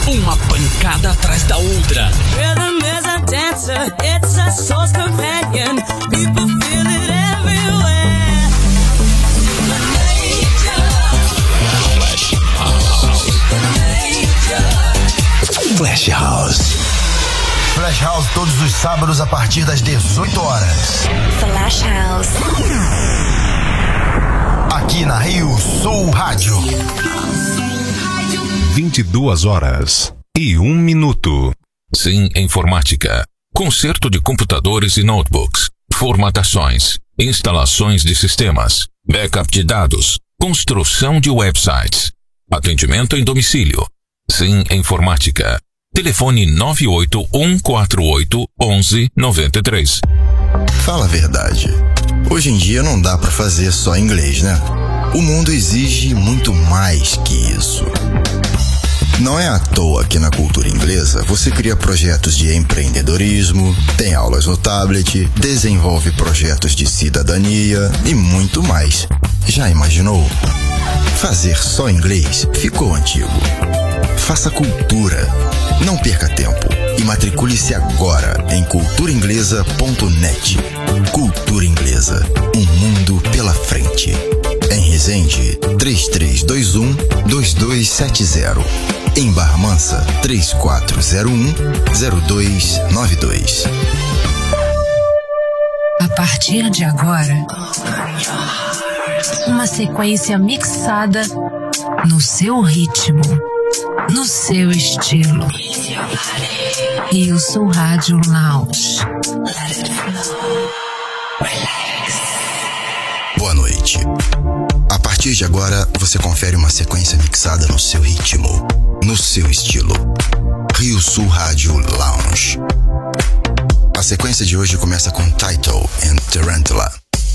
Uma pancada atrás da outra. Rhythm is a dancer, it's a soul's companion. People feel it everywhere. Flash House. Flash House todos os sábados a partir das 18 horas. Flash House. Aqui na Rio Sul Rádio. 22h01. Sim Informática. Conserto de computadores e notebooks. Formatações. Instalações de sistemas. Backup de dados. Construção de websites. Atendimento em domicílio. Sim Informática. Telefone 981481193. Fala a verdade. Hoje em dia não dá pra fazer só inglês, né? O mundo exige muito mais que isso. Não é à toa que na cultura inglesa você cria projetos de empreendedorismo, tem aulas no tablet, desenvolve projetos de cidadania e muito mais. Já imaginou? Fazer só inglês ficou antigo. Faça cultura. Não perca tempo e matricule-se agora em culturainglesa.net. Cultura Inglesa, um mundo pela frente. Em Resende, 3321-2270. Em Barra Mansa, 3401-0292. A partir de agora, uma sequência mixada no seu ritmo, no seu estilo. Rio Sul Rádio Lounge. Boa noite. A partir de agora, você confere uma sequência mixada no seu ritmo, no seu estilo. Rio Sul Rádio Lounge. A sequência de hoje começa com Title and Tarantula.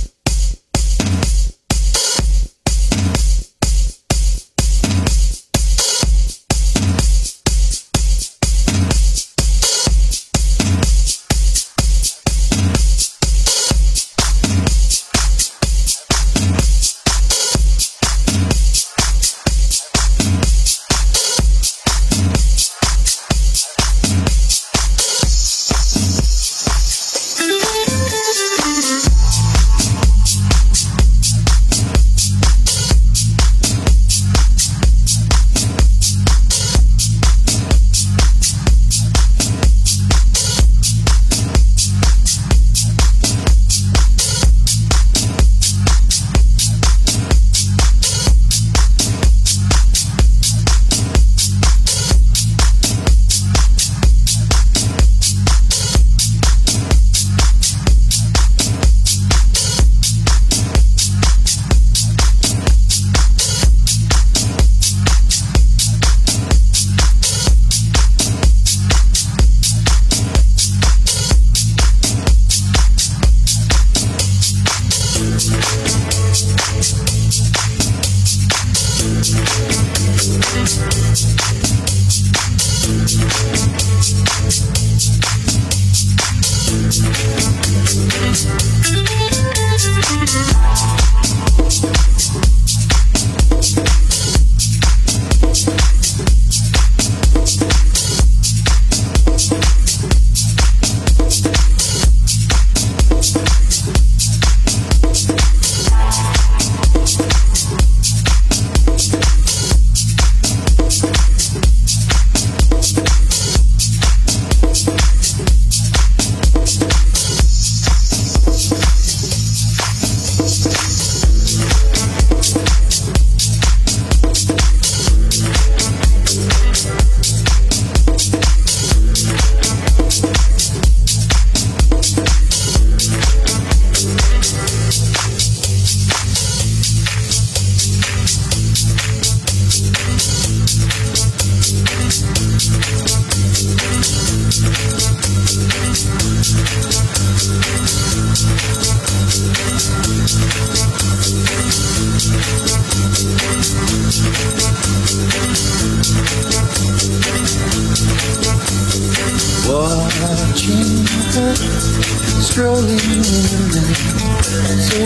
Watching her strolling in the night, so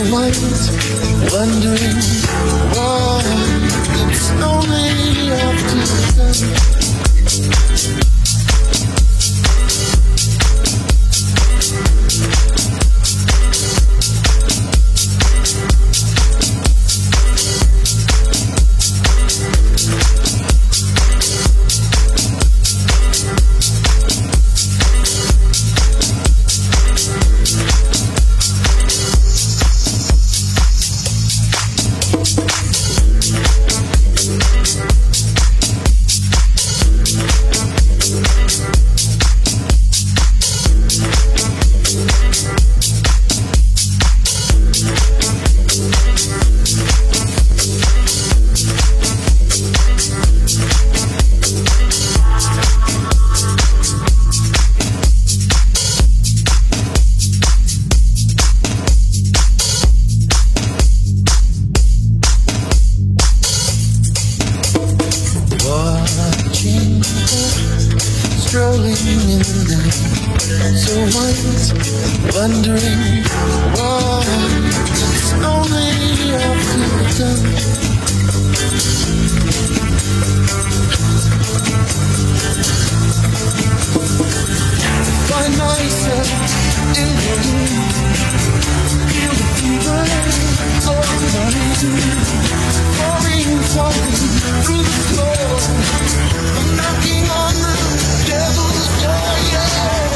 white, wondering why it's only after sun. strolling in the night, so white, wondering why it's only after dark. Find myself in the room, feel the fever of my falling through the floor. I'm knocking on the devil's door, yeah.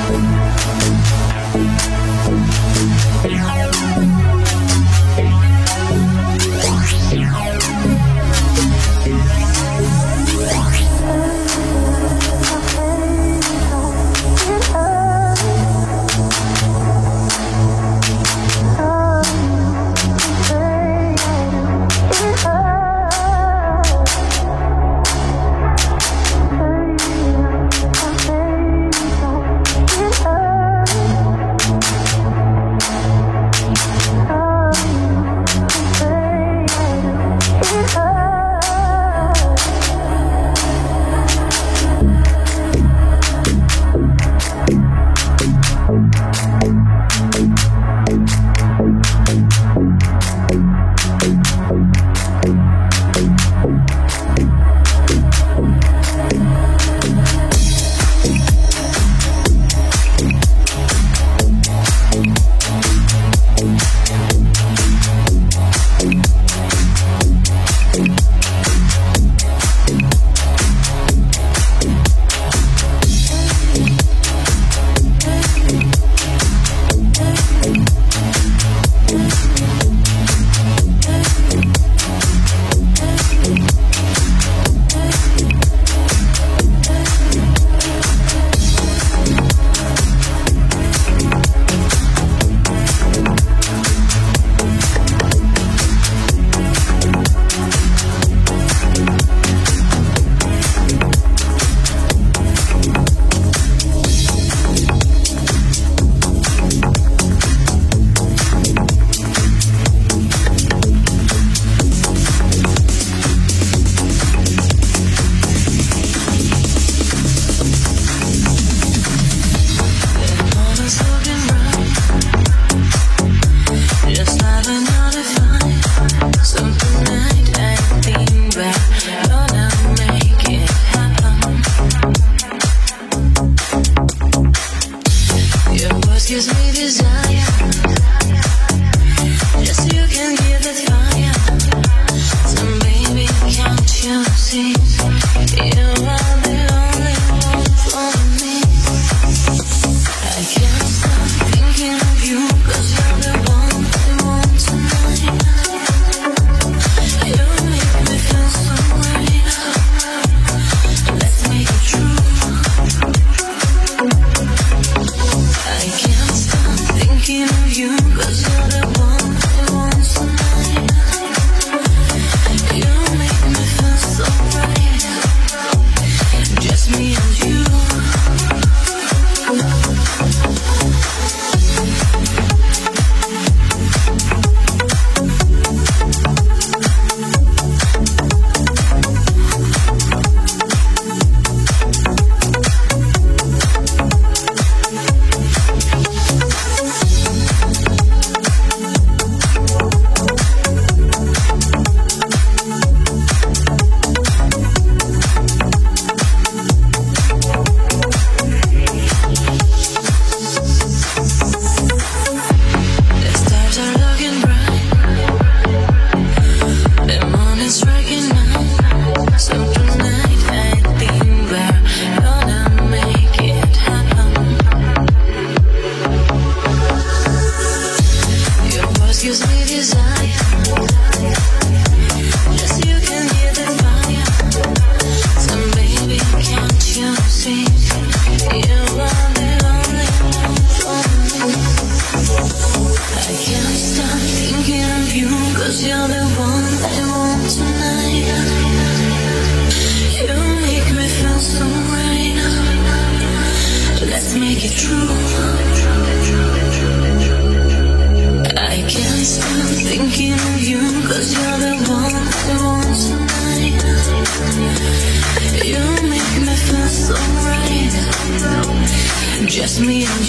Just me and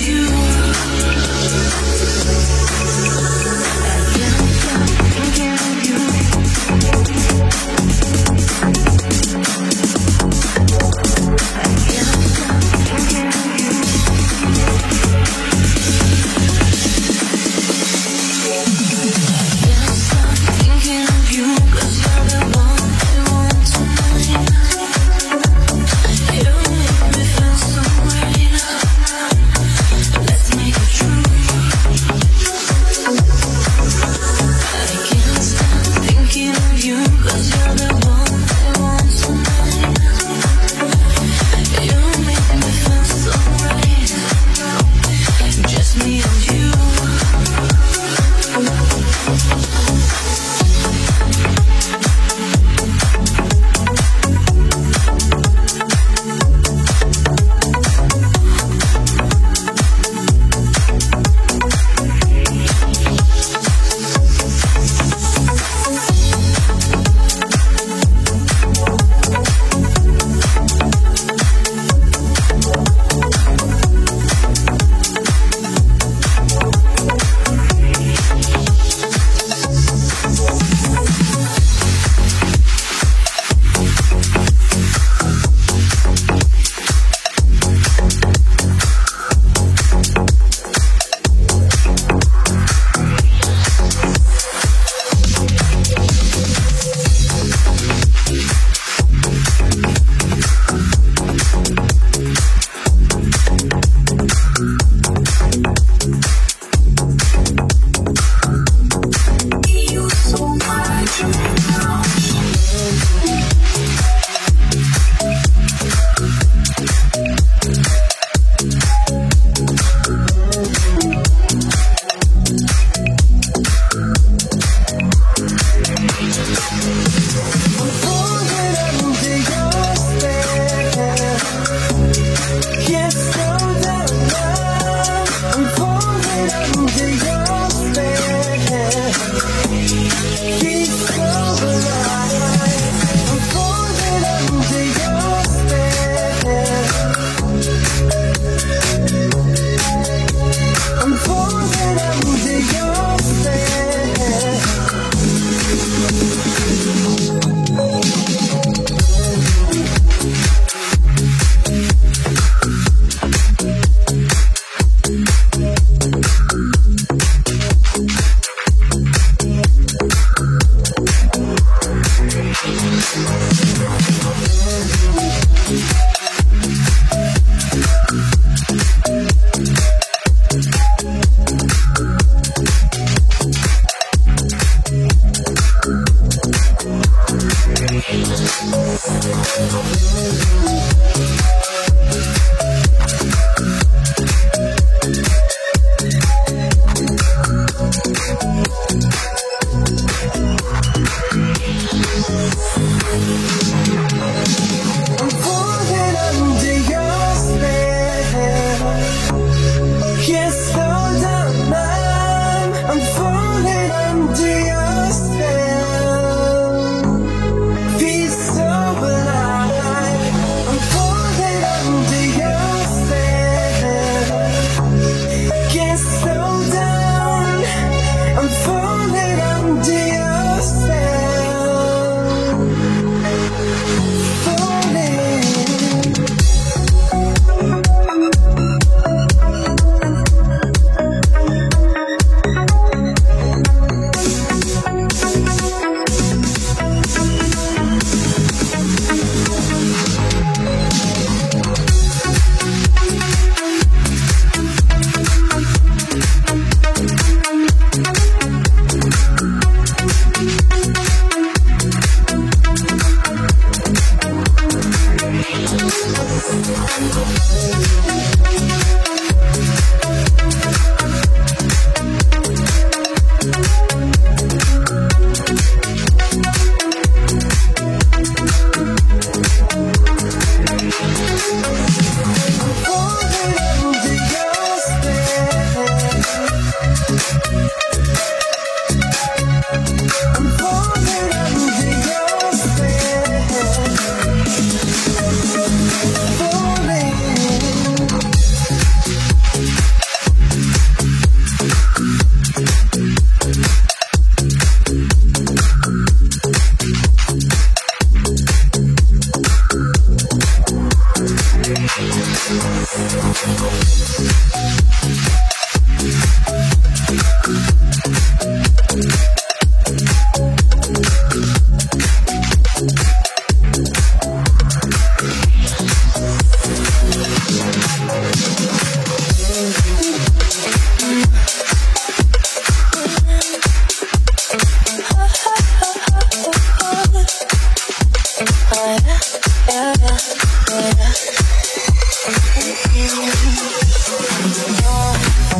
you.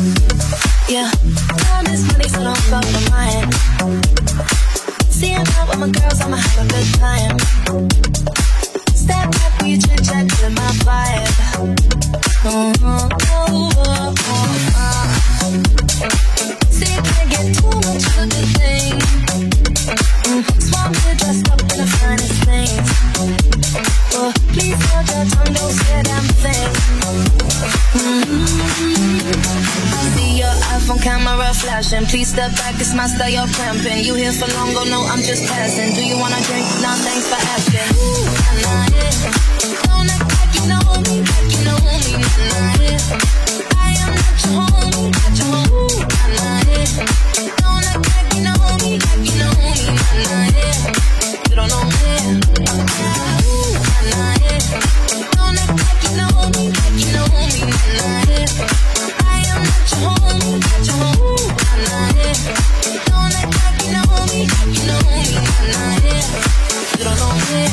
Yeah, all this money, so don't fuck with mine. Seeing out with my girls, I'ma have a good time. Step back when you chit chat to my vibe. See, you can't get too much of a good thing. Swap it, dressed up in the finest things. Please hold your tongue, don't say a damn thing. See your iPhone camera flashing. Please step back, it's my style, you're cramping. You here for long, go no, I'm just passing. Do you wanna drink? Nah, thanks for asking. Nah, yeah. Don't act like you know me, like you know me. Nah, yeah. I am not your homie, not your homie. Nah, yeah. Don't act like you know me, like you know me. Nah, yeah. You don't know me. Nah, yeah. Don't act like you know me, like you know me. Nah, yeah. I am not your homie, not your homie. Nah, yeah. Don't act like you know me, like you know me. Nah, yeah. You don't know me.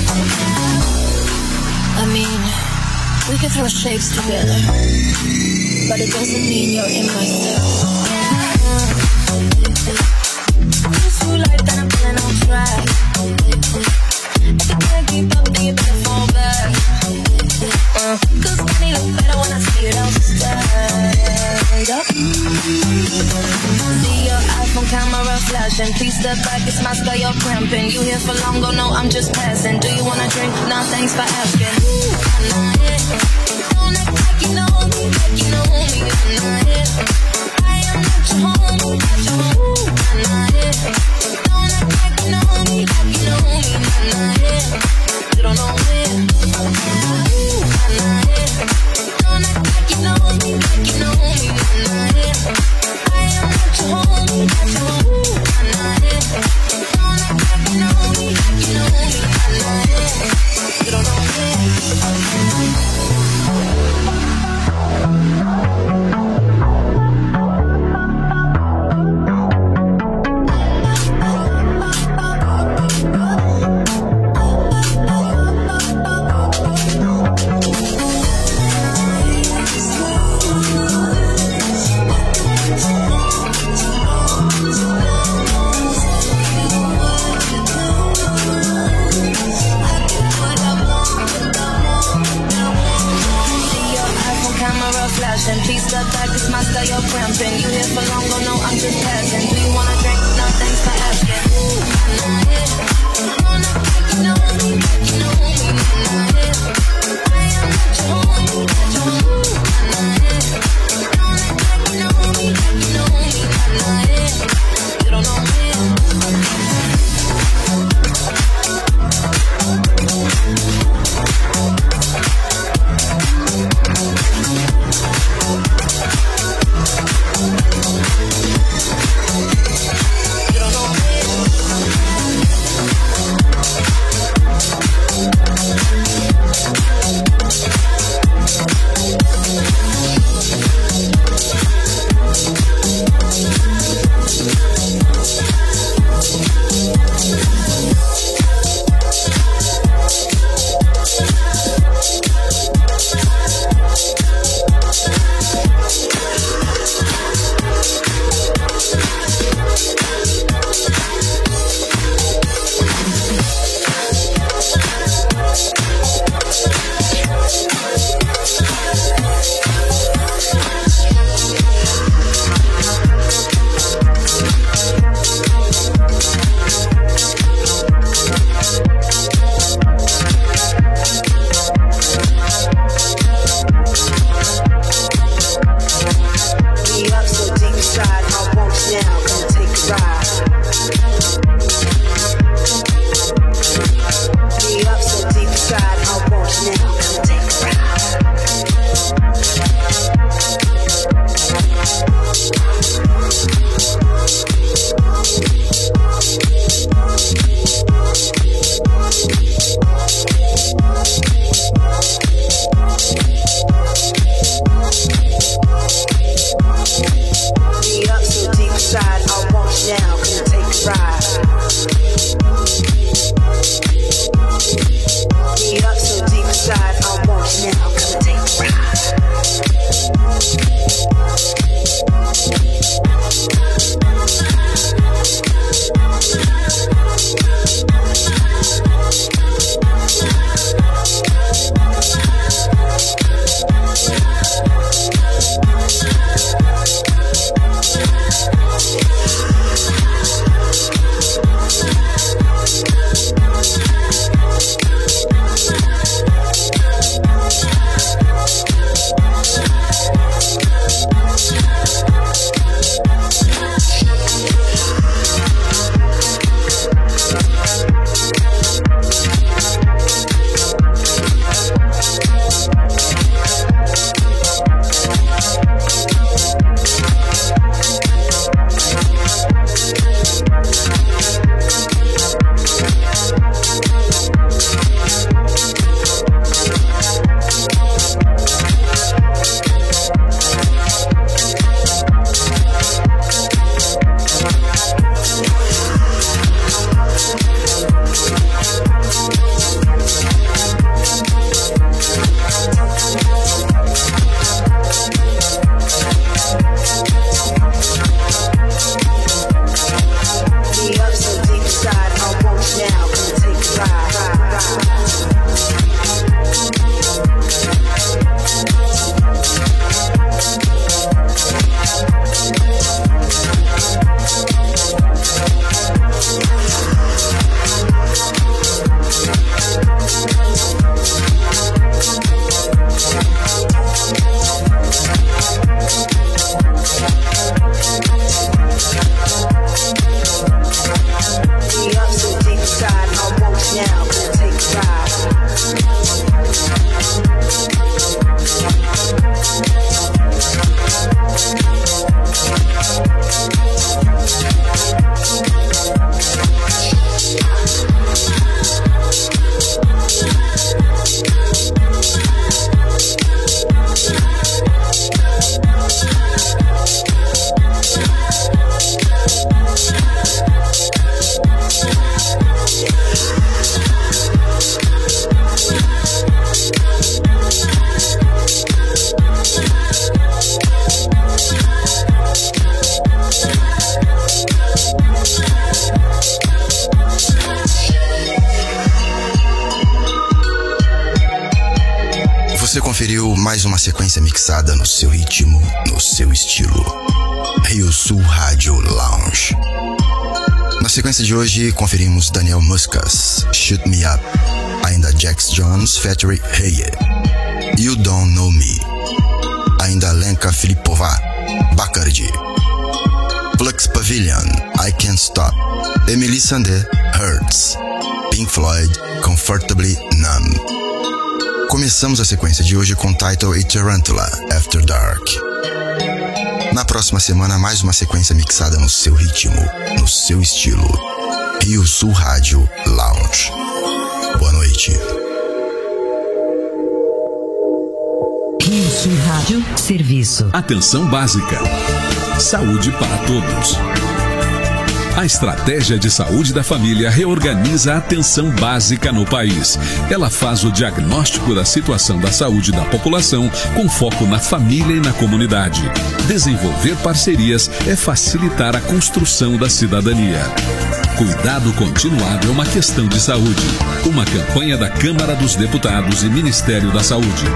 I mean, we can throw shapes together, but it doesn't mean you're in my cell. If you like that, I'm feeling on track. If you can't keep up, then you better fall back. Cause money look better when I see it outside. See your iPhone camera flashing. Please step back, it's my style, you're cramping. You here for long, go no, I'm just passing. Do you wanna drink? Nah, thanks for asking. Nah, yeah. Don't act like you know me, like you know me. Nah, yeah. I am not your homie, not your homie. Nah, yeah. Don't act like you know me, like you know me. Nah, yeah. You don't know me. Nah, yeah. Don't act like you know me, like you know me. Nah, yeah. I am not your homie, not your homie. Nah, yeah. Don't act like you know me, like you know me. Nah, yeah. You don't know me. Please step back, it's my style, you're cramping. You here for long, go no, I'm just passing. Do you wanna drink? No, thanks for asking. Nah, yeah. Don't act like you know me, like you know me. Nah, yeah. I am not your homie, not your homie. Nah, yeah. Don't act like you know me, like you know me. Nah, yeah. You don't know me. mais uma sequência mixada no seu ritmo, no seu estilo. Rio Sul Rádio Lounge. Na sequência de hoje, conferimos Daniel Muscas, Shoot Me Up, ainda Jax Jones, Factory Hey, You Don't Know Me, ainda Lenka Filipova, Bacardi, Flux Pavilion, I Can't Stop, Emily Sandé, Hurts, Pink Floyd, Comfortably Numb. Começamos a sequência de hoje com Title e Tarantula, After Dark. Na próxima semana, mais uma sequência mixada no seu ritmo, no seu estilo. Rio Sul Rádio Lounge. Boa noite. Rio Sul Rádio, serviço. Atenção básica. Saúde para todos. A Estratégia de Saúde da Família reorganiza a atenção básica no país. Ela faz o diagnóstico da situação da saúde da população com foco na família e na comunidade. Desenvolver parcerias é facilitar a construção da cidadania. Cuidado continuado é uma questão de saúde. Uma campanha da Câmara dos Deputados e Ministério da Saúde.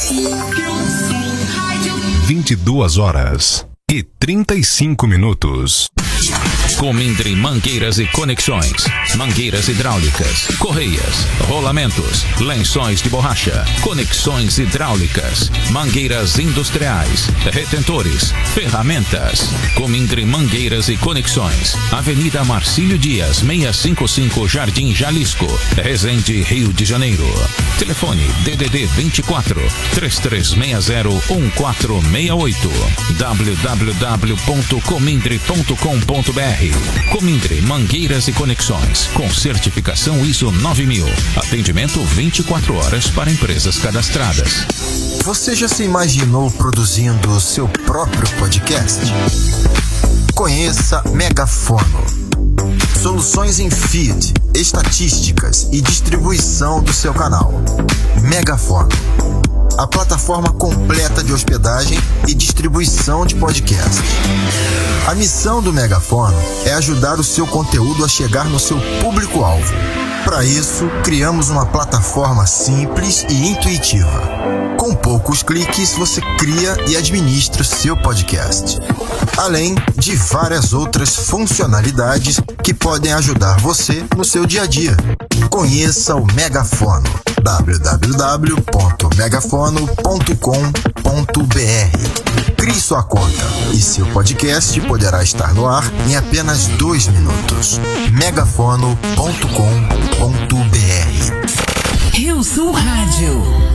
22h35. Comindre Mangueiras e Conexões, mangueiras hidráulicas, correias, rolamentos, lençóis de borracha, conexões hidráulicas, mangueiras industriais, retentores, ferramentas. Comindre Mangueiras e Conexões, Avenida Marcílio Dias, 655 Jardim Jalisco, Resende, Rio de Janeiro. Telefone DDD 24 3360 1468, www.comindre.com.br. Comindre Mangueiras e Conexões, com certificação ISO 9000. Atendimento 24 horas para empresas cadastradas. Você já se imaginou produzindo o seu próprio podcast? Conheça Megafono. Soluções em feed, estatísticas e distribuição do seu canal. Megafono, a plataforma completa de hospedagem e distribuição de podcasts. A missão do Megafono é ajudar o seu conteúdo a chegar no seu público-alvo. Para isso, criamos uma plataforma simples e intuitiva. Com poucos cliques, você cria e administra o seu podcast, além de várias outras funcionalidades que podem ajudar você no seu dia a dia. Conheça o Megafono, www.megafono.com.br. Crie sua conta e seu podcast poderá estar no ar em apenas 2 minutos. megafono.com.br. Rio Sul Rádio.